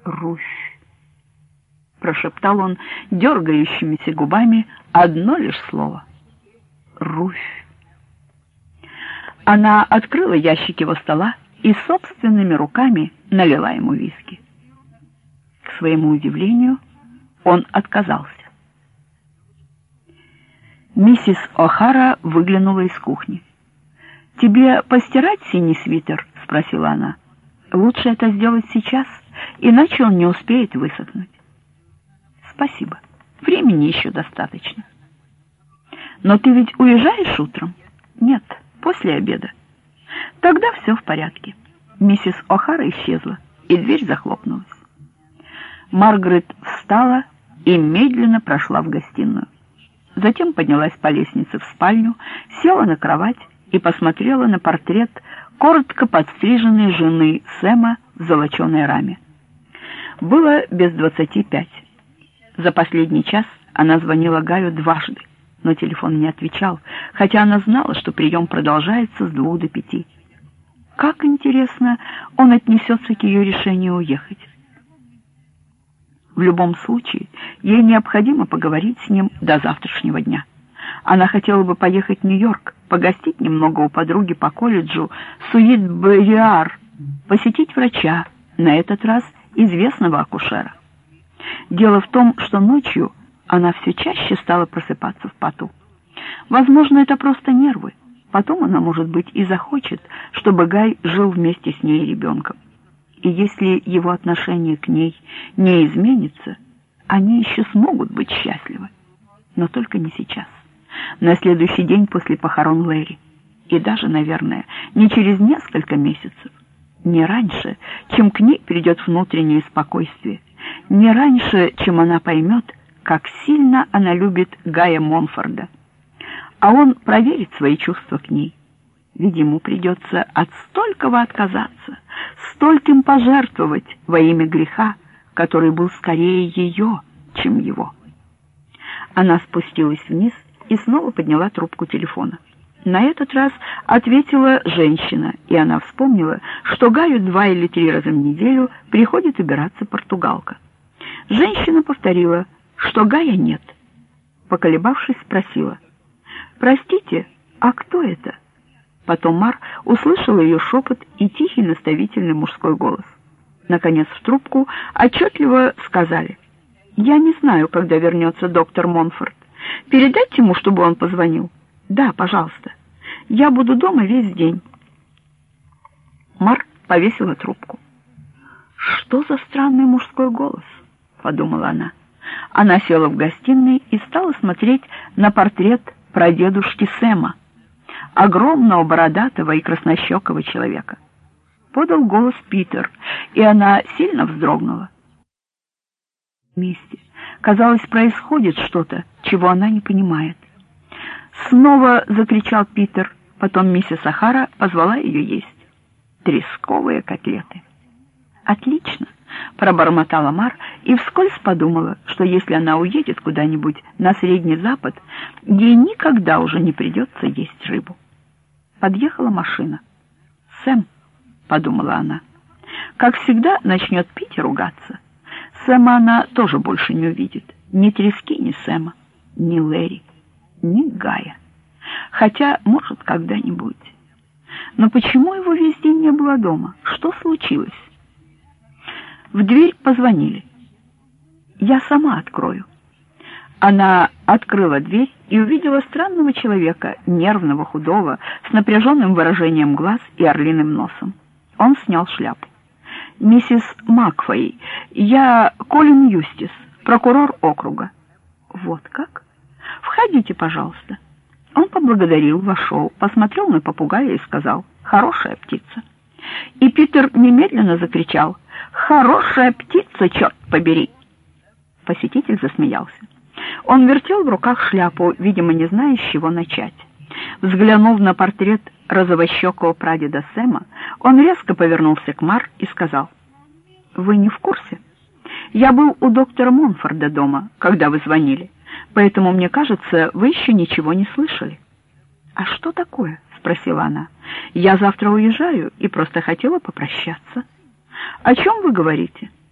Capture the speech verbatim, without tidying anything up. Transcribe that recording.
Руфь, прошептал он дергающимися губами одно лишь слово. Руфь. Она открыла ящик его стола и собственными руками налила ему виски. К своему удивлению, он отказался. Миссис О'Хара выглянула из кухни. «Тебе постирать синий свитер?» — спросила она. «Лучше это сделать сейчас, иначе он не успеет высохнуть». «Спасибо. Времени еще достаточно». «Но ты ведь уезжаешь утром?» «Нет, после обеда». «Тогда все в порядке». Миссис О'Хара исчезла, и дверь захлопнулась. Маргарет встала и медленно прошла в гостиную. Затем поднялась по лестнице в спальню, села на кровать и посмотрела на портрет коротко подстриженной жены Сэма в золоченой раме. Было без двадцати пять. За последний час она звонила Гаю дважды, но телефон не отвечал, хотя она знала, что прием продолжается с двух до пяти. Как интересно, он отнесется к ее решению уехать. В любом случае, ей необходимо поговорить с ним до завтрашнего дня. Она хотела бы поехать в Нью-Йорк, погостить немного у подруги по колледжу Суит-Берриар, посетить врача, на этот раз известного акушера. Дело в том, что ночью она все чаще стала просыпаться в поту. Возможно, это просто нервы. Потом она, может быть, и захочет, чтобы Гай жил вместе с ней и ребенком. И если его отношение к ней не изменится, они еще смогут быть счастливы. Но только не сейчас. На следующий день после похорон Лэри. И даже, наверное, не через несколько месяцев. Не раньше, чем к ней придет внутреннее спокойствие. Не раньше, чем она поймет, как сильно она любит Гая Монфорда. А он проверит свои чувства к ней. Ведь ему придется от столького отказаться, стольким пожертвовать во имя греха, который был скорее ее, чем его. Она спустилась вниз и снова подняла трубку телефона. На этот раз ответила женщина, и она вспомнила, что Гаю два или три раза в неделю приходит убираться португалка. Женщина повторила, что Гая нет. Поколебавшись, спросила: «Простите, а кто это?» Потом Мар услышала ее шепот и тихий наставительный мужской голос. Наконец в трубку отчетливо сказали: «Я не знаю, когда вернется доктор Монфорд. Передайте ему, чтобы он позвонил». «Да, пожалуйста. Я буду дома весь день». Мар повесила трубку. «Что за странный мужской голос?» — подумала она. Она села в гостиной и стала смотреть на портрет прадедушки Сэма, огромного бородатого и краснощекого человека. Подал голос Питер, и она сильно вздрогнула. Вместе, казалось, происходит что-то, чего она не понимает. Снова закричал Питер, потом миссис О'Хара позвала ее есть. Тресковые котлеты. «Отлично!» — пробормотала Мар и вскользь подумала, что если она уедет куда-нибудь на Средний Запад, ей никогда уже не придется есть рыбу. Подъехала машина. «Сэм», — подумала она, — «как всегда начнет пить и ругаться. Сэма она тоже больше не увидит. Ни трески, ни Сэма, ни Лэри, ни Гая. Хотя, может, когда-нибудь. Но почему его весь день не было дома? Что случилось?» В дверь позвонили. «Я сама открою». Она открыла дверь и увидела странного человека, нервного, худого, с напряженным выражением глаз и орлиным носом. Он снял шляпу. «Миссис Макфей, я Колин Юстис, прокурор округа». «Вот как? Входите, пожалуйста». Он поблагодарил, вошел, посмотрел на попугая и сказал: «Хорошая птица». И Питер немедленно закричал: «Хорошая птица, черт побери!» Посетитель засмеялся. Он вертел в руках шляпу, видимо, не зная, с чего начать. Взглянув на портрет розовощекого прадеда Сэма, он резко повернулся к Мар и сказал: «Вы не в курсе? Я был у доктора Монфорда дома, когда вы звонили, поэтому, мне кажется, вы еще ничего не слышали». «А что такое?» — спросила она. «Я завтра уезжаю и просто хотела попрощаться». «О чем вы говорите?»